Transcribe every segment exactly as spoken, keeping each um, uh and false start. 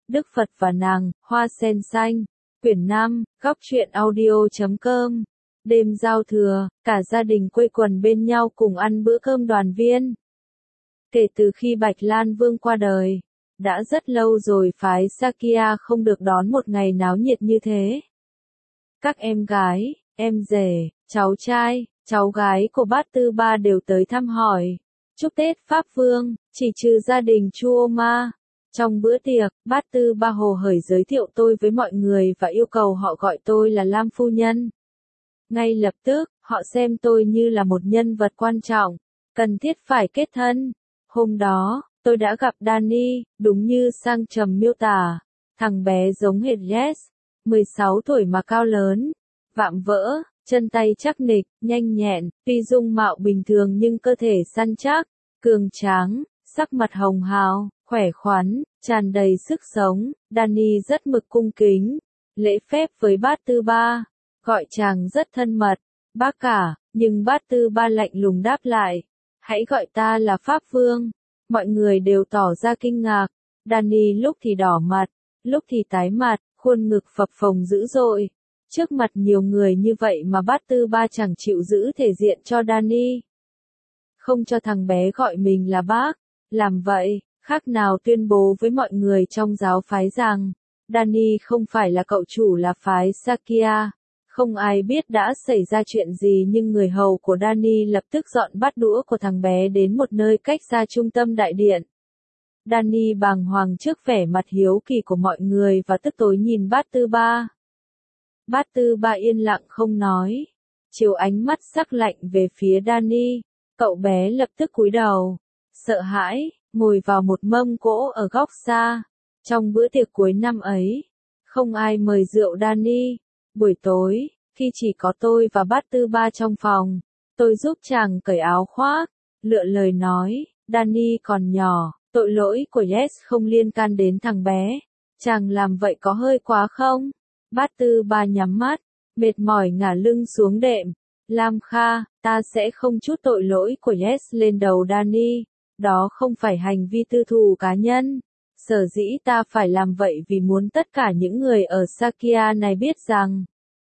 Đức Phật và nàng, Hoa sen xanh. Quyển năm, góc truyện audio chấm com. Đêm giao thừa, cả gia đình quây quần bên nhau cùng ăn bữa cơm đoàn viên. Kể từ khi Bạch Lan Vương qua đời, đã rất lâu rồi phái Sakya không được đón một ngày náo nhiệt như thế. Các em gái, em rể, cháu trai, cháu gái của Bát Tư Ba đều tới thăm hỏi, chúc Tết Pháp Vương, chỉ trừ gia đình Chu Ô Ma. Trong bữa tiệc, Bát Tư Ba hồ hởi giới thiệu tôi với mọi người và yêu cầu họ gọi tôi là Lam Phu Nhân. Ngay lập tức, họ xem tôi như là một nhân vật quan trọng, cần thiết phải kết thân. Hôm đó, tôi đã gặp Danny, đúng như Sang Trầm miêu tả, thằng bé giống hệt Yes, mười sáu tuổi mà cao lớn, vạm vỡ, chân tay chắc nịch, nhanh nhẹn, tuy dung mạo bình thường nhưng cơ thể săn chắc, cường tráng, sắc mặt hồng hào, khỏe khoắn, tràn đầy sức sống. Danny rất mực cung kính, lễ phép với Bát Tư Ba, gọi chàng rất thân mật, bác cả, nhưng Bát Tư Ba lạnh lùng đáp lại, hãy gọi ta là Pháp Vương. Mọi người đều tỏ ra kinh ngạc, Danny lúc thì đỏ mặt, lúc thì tái mặt, khuôn ngực phập phồng dữ dội. Trước mặt nhiều người như vậy mà Bát Tư Ba chẳng chịu giữ thể diện cho Danny. Không cho thằng bé gọi mình là bác, làm vậy, khác nào tuyên bố với mọi người trong giáo phái rằng, Danny không phải là cậu chủ là phái Sakya. Không ai biết đã xảy ra chuyện gì nhưng người hầu của Danny lập tức dọn bát đũa của thằng bé đến một nơi cách xa trung tâm đại điện. Danny bàng hoàng trước vẻ mặt hiếu kỳ của mọi người và tức tối nhìn Bát Tư Ba. Bát Tư Ba yên lặng không nói, chiếu ánh mắt sắc lạnh về phía Danny, cậu bé lập tức cúi đầu, sợ hãi, ngồi vào một mâm gỗ ở góc xa. Trong bữa tiệc cuối năm ấy, không ai mời rượu Danny. Buổi tối, khi chỉ có tôi và Bát Tư Ba trong phòng, tôi giúp chàng cởi áo khoác, lựa lời nói, Danny còn nhỏ, tội lỗi của Yes không liên can đến thằng bé, chàng làm vậy có hơi quá không? Bát Tư Ba nhắm mắt, mệt mỏi ngả lưng xuống đệm, Lam Kha, ta sẽ không trút tội lỗi của Yes lên đầu Danny, đó không phải hành vi tư thù cá nhân. Sở dĩ ta phải làm vậy vì muốn tất cả những người ở Sakya này biết rằng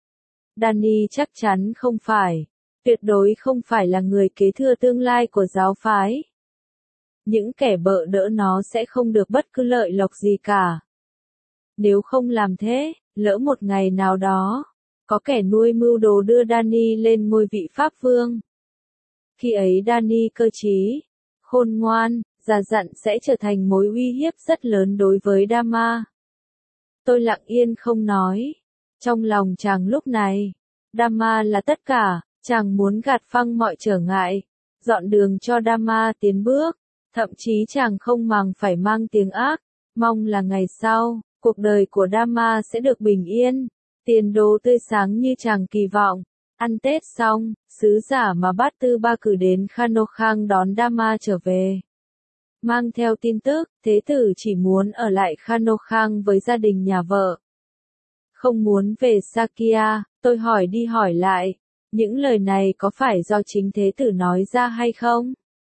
Danny chắc chắn không phải, tuyệt đối không phải là người kế thừa tương lai của giáo phái. Những kẻ bợ đỡ nó sẽ không được bất cứ lợi lộc gì cả. Nếu không làm thế, lỡ một ngày nào đó, có kẻ nuôi mưu đồ đưa Danny lên ngôi vị Pháp Vương. Khi ấy Danny cơ trí, khôn ngoan, già dặn sẽ trở thành mối uy hiếp rất lớn đối với Dharma. Tôi lặng yên không nói. Trong lòng chàng lúc này, Dharma là tất cả, chàng muốn gạt phăng mọi trở ngại, dọn đường cho Dharma tiến bước, thậm chí chàng không màng phải mang tiếng ác, mong là ngày sau, cuộc đời của Dharma sẽ được bình yên, tiền đồ tươi sáng như chàng kỳ vọng. Ăn Tết xong, sứ giả mà Bát Tư Ba cử đến Khanokhang đón Dharma trở về. Mang theo tin tức, thế tử chỉ muốn ở lại Khanokhang với gia đình nhà vợ. Không muốn về Sakya. Tôi hỏi đi hỏi lại, những lời này có phải do chính thế tử nói ra hay không?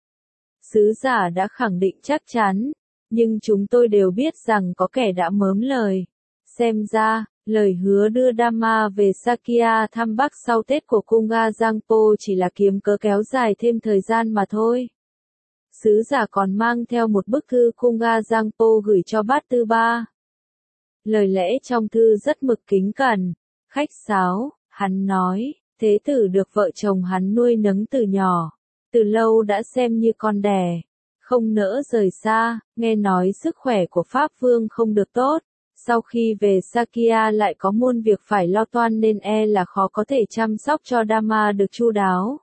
Sứ giả đã khẳng định chắc chắn, nhưng chúng tôi đều biết rằng có kẻ đã mớm lời. Xem ra, lời hứa đưa Dharma về Sakya thăm Bắc sau Tết của Kunga Giangpo chỉ là kiếm cớ kéo dài thêm thời gian mà thôi. Sứ giả còn mang theo một bức thư Kunga Giangpo gửi cho Bát Tư Ba. Lời lẽ trong thư rất mực kính cẩn, khách sáo, hắn nói, thế tử được vợ chồng hắn nuôi nấng từ nhỏ, từ lâu đã xem như con đẻ, không nỡ rời xa, nghe nói sức khỏe của Pháp Vương không được tốt, sau khi về Sakya lại có muôn việc phải lo toan nên e là khó có thể chăm sóc cho Dharma được chu đáo.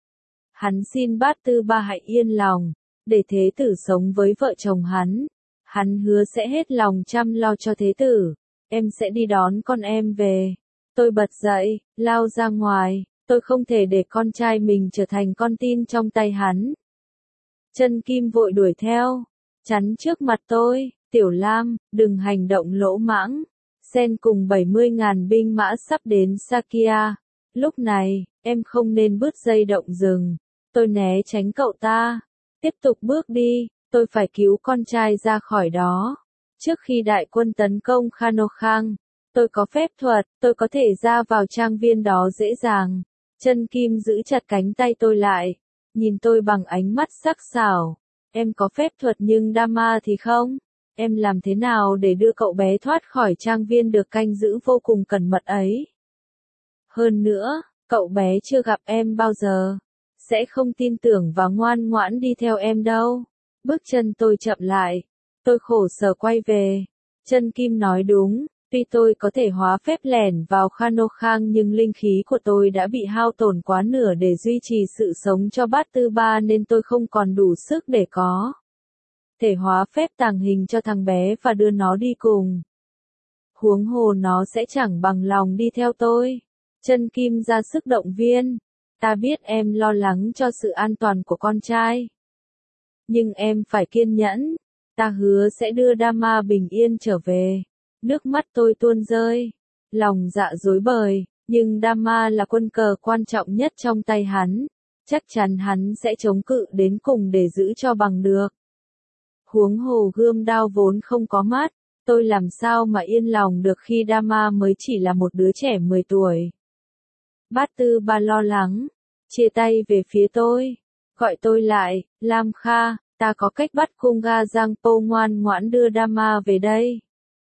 Hắn xin Bát Tư Ba hãy yên lòng, để thế tử sống với vợ chồng hắn. Hắn hứa sẽ hết lòng chăm lo cho thế tử, em sẽ đi đón con em về. Tôi bật dậy, lao ra ngoài, tôi không thể để con trai mình trở thành con tin trong tay hắn. Chân Kim vội đuổi theo, chắn trước mặt tôi, Tiểu Lam, đừng hành động lỗ mãng. Sen cùng bảy mươi ngàn binh mã sắp đến Sakya. Lúc này, em không nên bứt dây động rừng. Tôi né tránh cậu ta. Tiếp tục bước đi, tôi phải cứu con trai ra khỏi đó. Trước khi đại quân tấn công Khano Khang, tôi có phép thuật, tôi có thể ra vào trang viên đó dễ dàng. Chân Kim giữ chặt cánh tay tôi lại, nhìn tôi bằng ánh mắt sắc sảo. Em có phép thuật nhưng Dama thì không. Em làm thế nào để đưa cậu bé thoát khỏi trang viên được canh giữ vô cùng cẩn mật ấy? Hơn nữa, cậu bé chưa gặp em bao giờ, sẽ không tin tưởng và ngoan ngoãn đi theo em đâu. Bước chân tôi chậm lại, tôi khổ sở quay về. Chân Kim nói đúng, tuy tôi có thể hóa phép lẻn vào Khano Khang nhưng linh khí của tôi đã bị hao tổn quá nửa để duy trì sự sống cho bát tư ba nên tôi không còn đủ sức để có thể hóa phép tàng hình cho thằng bé và đưa nó đi cùng. Huống hồ nó sẽ chẳng bằng lòng đi theo tôi. Chân Kim ra sức động viên. Ta biết em lo lắng cho sự an toàn của con trai. Nhưng em phải kiên nhẫn. Ta hứa sẽ đưa Dama bình yên trở về. Nước mắt tôi tuôn rơi. Lòng dạ rối bời. Nhưng Dama là quân cờ quan trọng nhất trong tay hắn. Chắc chắn hắn sẽ chống cự đến cùng để giữ cho bằng được. Huống hồ gươm đao vốn không có mắt. Tôi làm sao mà yên lòng được khi Dama mới chỉ là một đứa trẻ mười tuổi. Bát tư ba lo lắng. Chia tay về phía tôi. Gọi tôi lại. Lam Kha, ta có cách bắt Kunga Giang Po ngoan ngoãn đưa Dama về đây.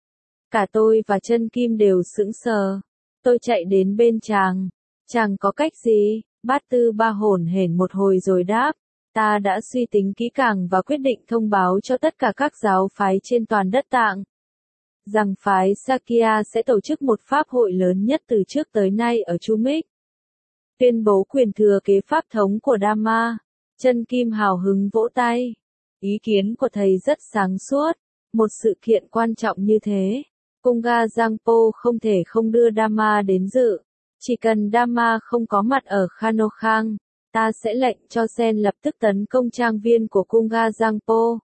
Cả tôi và Chân Kim đều sững sờ. Tôi chạy đến bên chàng. Chàng có cách gì? Bát tư ba hổn hển một hồi rồi đáp. Ta đã suy tính kỹ càng và quyết định thông báo cho tất cả các giáo phái trên toàn đất Tạng rằng phái Sakya sẽ tổ chức một pháp hội lớn nhất từ trước tới nay ở Chumik. Tuyên bố quyền thừa kế pháp thống của Dama. Chân Kim hào hứng vỗ tay. Ý kiến của thầy rất sáng suốt. Một sự kiện quan trọng như thế, Kunga Giangpo không thể không đưa Dama đến dự. Chỉ cần Dama không có mặt ở Khano Khang, ta sẽ lệnh cho Sen lập tức tấn công trang viên của Kunga Giangpo.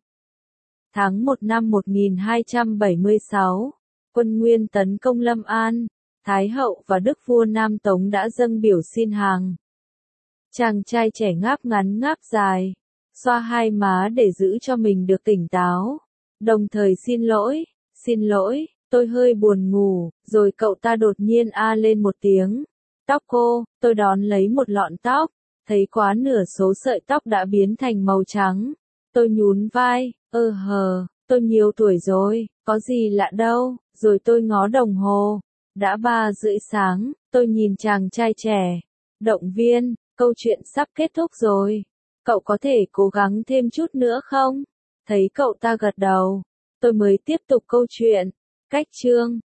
Tháng một năm một nghìn hai trăm bảy mươi sáu, quân Nguyên tấn công Lâm An. Thái hậu và đức vua Nam Tống đã dâng biểu xin hàng. Chàng trai trẻ ngáp ngắn ngáp dài, xoa hai má để giữ cho mình được tỉnh táo. Đồng thời xin lỗi, xin lỗi, tôi hơi buồn ngủ, rồi cậu ta đột nhiên a lên một tiếng. Tóc cô, tôi đón lấy một lọn tóc, thấy quá nửa số sợi tóc đã biến thành màu trắng. Tôi nhún vai, ơ hờ, tôi nhiều tuổi rồi, có gì lạ đâu, rồi tôi ngó đồng hồ. Đã ba rưỡi sáng, tôi nhìn chàng trai trẻ. Động viên, câu chuyện sắp kết thúc rồi. Cậu có thể cố gắng thêm chút nữa không? Thấy cậu ta gật đầu, tôi mới tiếp tục câu chuyện. Cách chương